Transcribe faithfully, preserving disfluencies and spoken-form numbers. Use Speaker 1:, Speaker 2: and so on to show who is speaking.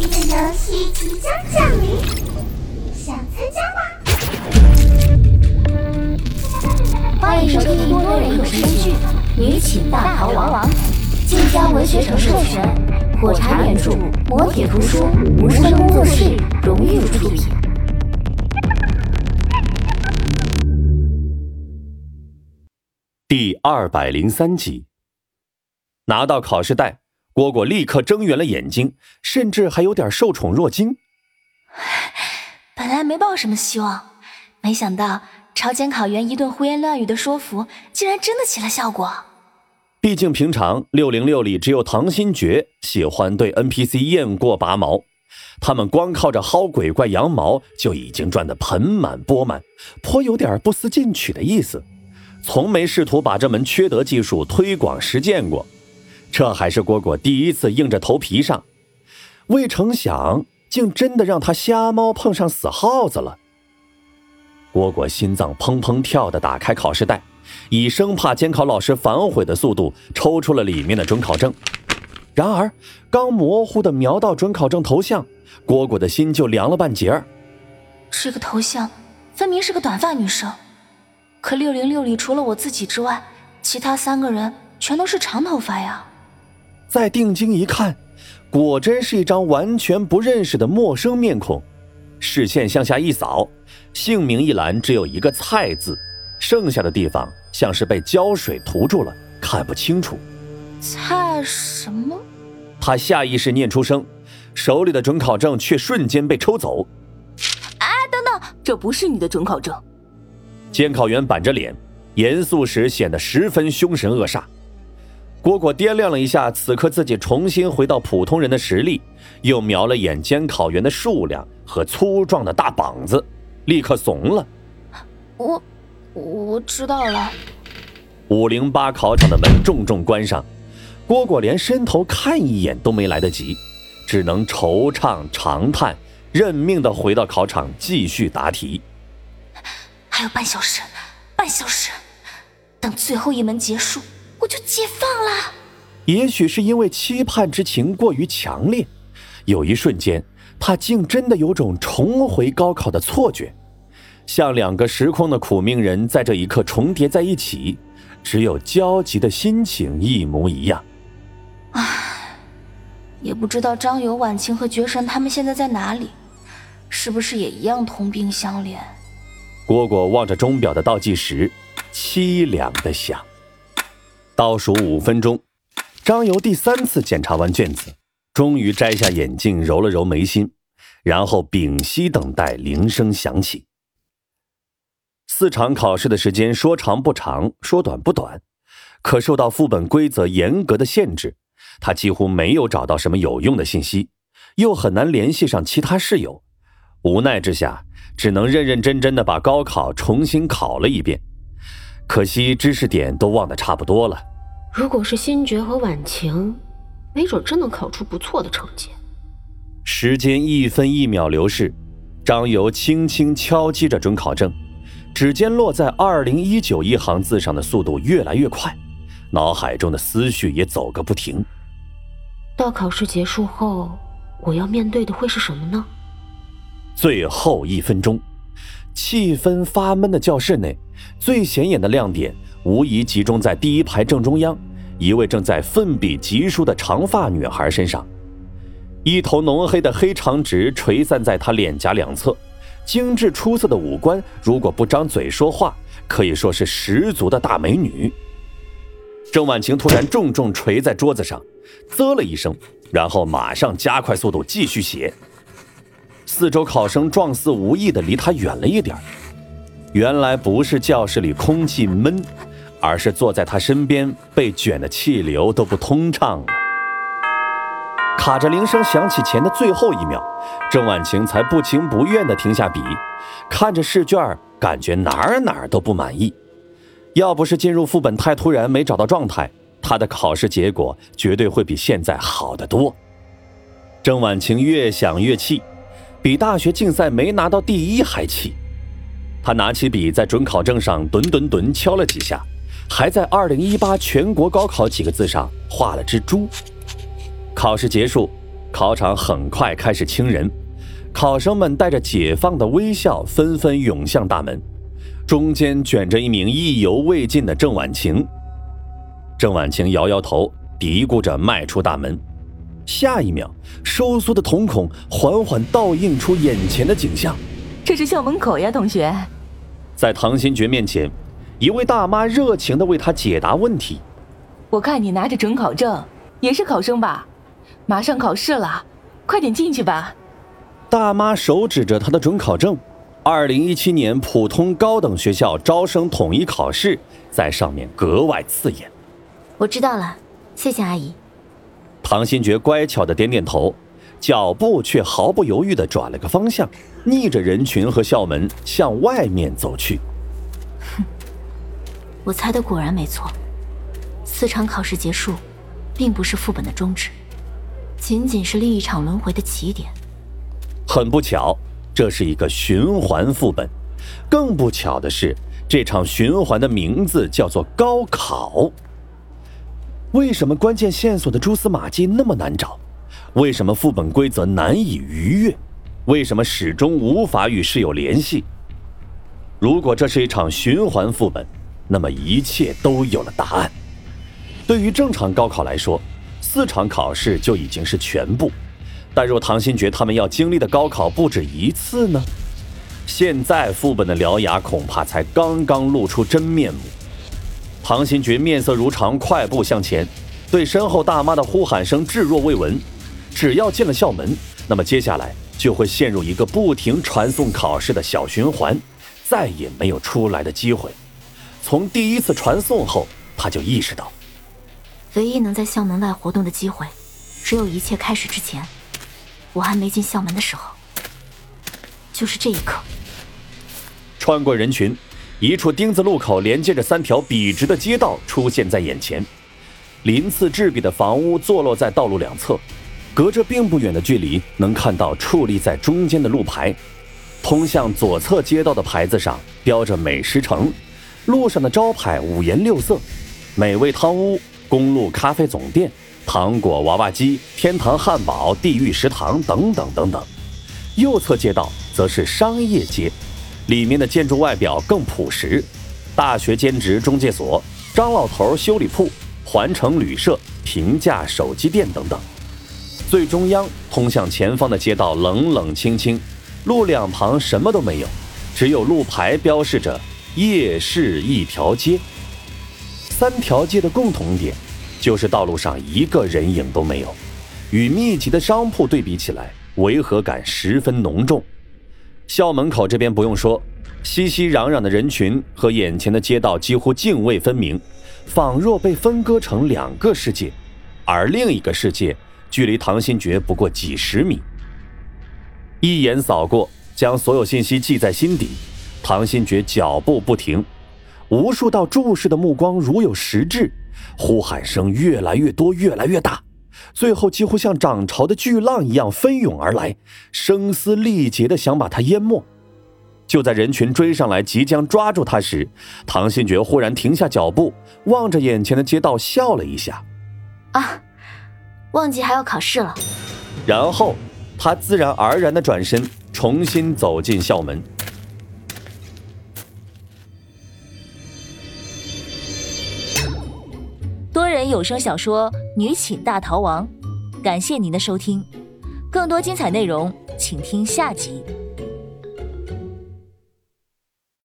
Speaker 1: 的游戏即将降临，想参加吗？
Speaker 2: 欢迎收听多人有声剧《女寝大逃亡》，晋江文学城授权，火柴原著，磨铁图书，无声工作室荣誉出品。
Speaker 3: 第二百零三集，拿到考试袋，蝈蝈立刻睁圆了眼睛，甚至还有点受宠若惊。
Speaker 4: 本来没抱什么希望，没想到朝监考员一顿胡言乱语的说服，竟然真的起了效果。
Speaker 3: 毕竟平常六零六里只有唐新觉喜欢对 N P C 雁过拔毛，他们光靠着薅鬼怪羊毛就已经赚得盆满钵满，颇有点不思进取的意思，从没试图把这门缺德技术推广实践过。这还是蝈蝈第一次硬着头皮上，未成想竟真的让他瞎猫碰上死耗子了。蝈蝈心脏砰砰跳地打开考试袋，以生怕监考老师反悔的速度抽出了里面的准考证。然而刚模糊地瞄到准考证头像，蝈蝈的心就凉了半截儿。
Speaker 4: 这个头像分明是个短发女生，可六零六里除了我自己之外，其他三个人全都是长头发呀。
Speaker 3: 再定睛一看，果真是一张完全不认识的陌生面孔。视线向下一扫，姓名一栏只有一个蔡字，剩下的地方像是被胶水涂住了，看不清楚。
Speaker 4: 蔡什么？
Speaker 3: 他下意识念出声，手里的准考证却瞬间被抽走。
Speaker 4: 哎，等等，这不是你的准考证。
Speaker 3: 监考员板着脸，严肃时显得十分凶神恶煞。蝈蝈掂量了一下此刻自己重新回到普通人的实力，又瞄了眼监考员的数量和粗壮的大膀子，立刻怂了。
Speaker 4: 我我知道了。
Speaker 3: 五零八考场的门重重关上，蝈蝈连伸头看一眼都没来得及，只能惆怅长叹，认命地回到考场继续答题。
Speaker 4: 还有半小时，半小时，等最后一门结束，我就解放了。
Speaker 3: 也许是因为期盼之情过于强烈，有一瞬间他竟真的有种重回高考的错觉，像两个时空的苦命人在这一刻重叠在一起，只有焦急的心情一模一样。
Speaker 4: 唉，也不知道张友、婉晴和绝神他们现在在哪里，是不是也一样同病相怜？
Speaker 3: 蝈蝈望着钟表的倒计时，凄凉地想。倒数五分钟，张游第三次检查完卷子，终于摘下眼镜，揉了揉眉心，然后屏息等待铃声响起。四场考试的时间说长不长，说短不短，可受到副本规则严格的限制，他几乎没有找到什么有用的信息，又很难联系上其他室友。无奈之下，只能认认真真的把高考重新考了一遍。可惜知识点都忘得差不多了。
Speaker 5: 如果是新觉和婉晴，没准真能考出不错的成绩。
Speaker 3: 时间一分一秒流逝，张游轻轻敲击着准考证，指尖落在二零一九一行字上的速度越来越快，脑海中的思绪也走个不停。
Speaker 5: 到考试结束后，我要面对的会是什么呢？
Speaker 3: 最后一分钟，气氛发闷的教室内，最显眼的亮点无疑集中在第一排正中央一位正在奋笔疾书的长发女孩身上。一头浓黑的黑长直垂散在她脸颊两侧，精致出色的五官，如果不张嘴说话，可以说是十足的大美女。郑婉晴突然重重捶在桌子上，啧了一声，然后马上加快速度继续写。四周考生状似无意地离他远了一点，原来不是教室里空气闷，而是坐在他身边被卷的气流都不通畅了。卡着铃声响起前的最后一秒，郑婉晴才不情不愿地停下笔，看着试卷，感觉哪儿哪儿都不满意。要不是进入副本太突然没找到状态，他的考试结果绝对会比现在好得多。郑婉晴越想越气，比大学竞赛没拿到第一还气。他拿起笔在准考证上吨吨吨敲了几下，还在二零一八全国高考几个字上画了只猪。考试结束， 考场很快开始清人，考生们带着解放的微笑纷纷涌向大门，中间卷着一名意犹未尽的郑婉晴。郑婉晴摇摇头，嘀咕着迈出大门。下一秒，收缩的瞳孔缓缓倒映出眼前的景象。
Speaker 6: 这是校门口呀，同学。
Speaker 3: 在唐新觉面前，一位大妈热情地为他解答问题。
Speaker 6: 我看你拿着准考证，也是考生吧？马上考试了，快点进去吧。
Speaker 3: 大妈手指着他的准考证，二零一七年普通高等学校招生统一考试在上面格外刺眼。
Speaker 2: 我知道了，谢谢阿姨。
Speaker 3: 唐新觉乖巧地点点头，脚步却毫不犹豫地转了个方向，逆着人群和校门向外面走去。
Speaker 2: 哼，我猜的果然没错，四场考试结束并不是副本的终止，仅仅是另一场轮回的起点。
Speaker 3: 很不巧，这是一个循环副本。更不巧的是，这场循环的名字叫做高考。为什么关键线索的蛛丝马迹那么难找？为什么副本规则难以逾越？为什么始终无法与室友联系？如果这是一场循环副本，那么一切都有了答案。对于正常高考来说，四场考试就已经是全部，但若唐新觉他们要经历的高考不止一次呢？现在副本的獠牙恐怕才刚刚露出真面目。唐新觉面色如常，快步向前，对身后大妈的呼喊声置若未闻。只要进了校门，那么接下来就会陷入一个不停传送考试的小循环，再也没有出来的机会。从第一次传送后，他就意识到，
Speaker 2: 唯一能在校门外活动的机会，只有一切开始之前，我还没进校门的时候，就是这一刻。
Speaker 3: 穿过人群，一处丁字路口连接着三条笔直的街道出现在眼前，鳞次栉比的房屋坐落在道路两侧，隔着并不远的距离能看到矗立在中间的路牌。通向左侧街道的牌子上标着美食城，路上的招牌五颜六色，美味汤屋、公路咖啡总店、糖果娃娃机、天堂汉堡、地狱食堂等等等等。右侧街道则是商业街，里面的建筑外表更朴实，大学兼职中介所、张老头修理铺、环城旅社、平价手机店等等。最中央通向前方的街道冷冷清清，路两旁什么都没有，只有路牌标示着夜市一条街。三条街的共同点就是道路上一个人影都没有，与密集的商铺对比起来，违和感十分浓重。校门口这边不用说，熙熙攘攘的人群和眼前的街道几乎泾渭分明，仿若被分割成两个世界，而另一个世界距离唐新觉不过几十米。一眼扫过，将所有信息记在心底，唐新觉脚步不停，无数道注视的目光如有实质，呼喊声越来越多，越来越大，最后几乎像涨潮的巨浪一样奔涌而来，声嘶力竭地想把他淹没。就在人群追上来即将抓住他时，唐新觉忽然停下脚步，望着眼前的街道笑了一下。
Speaker 2: 啊，忘记还要考试了。
Speaker 3: 然后他自然而然地转身，重新走进校门。
Speaker 4: 多人有声小说《女寝大逃亡》，感谢您的收听，更多精彩内容请听下集。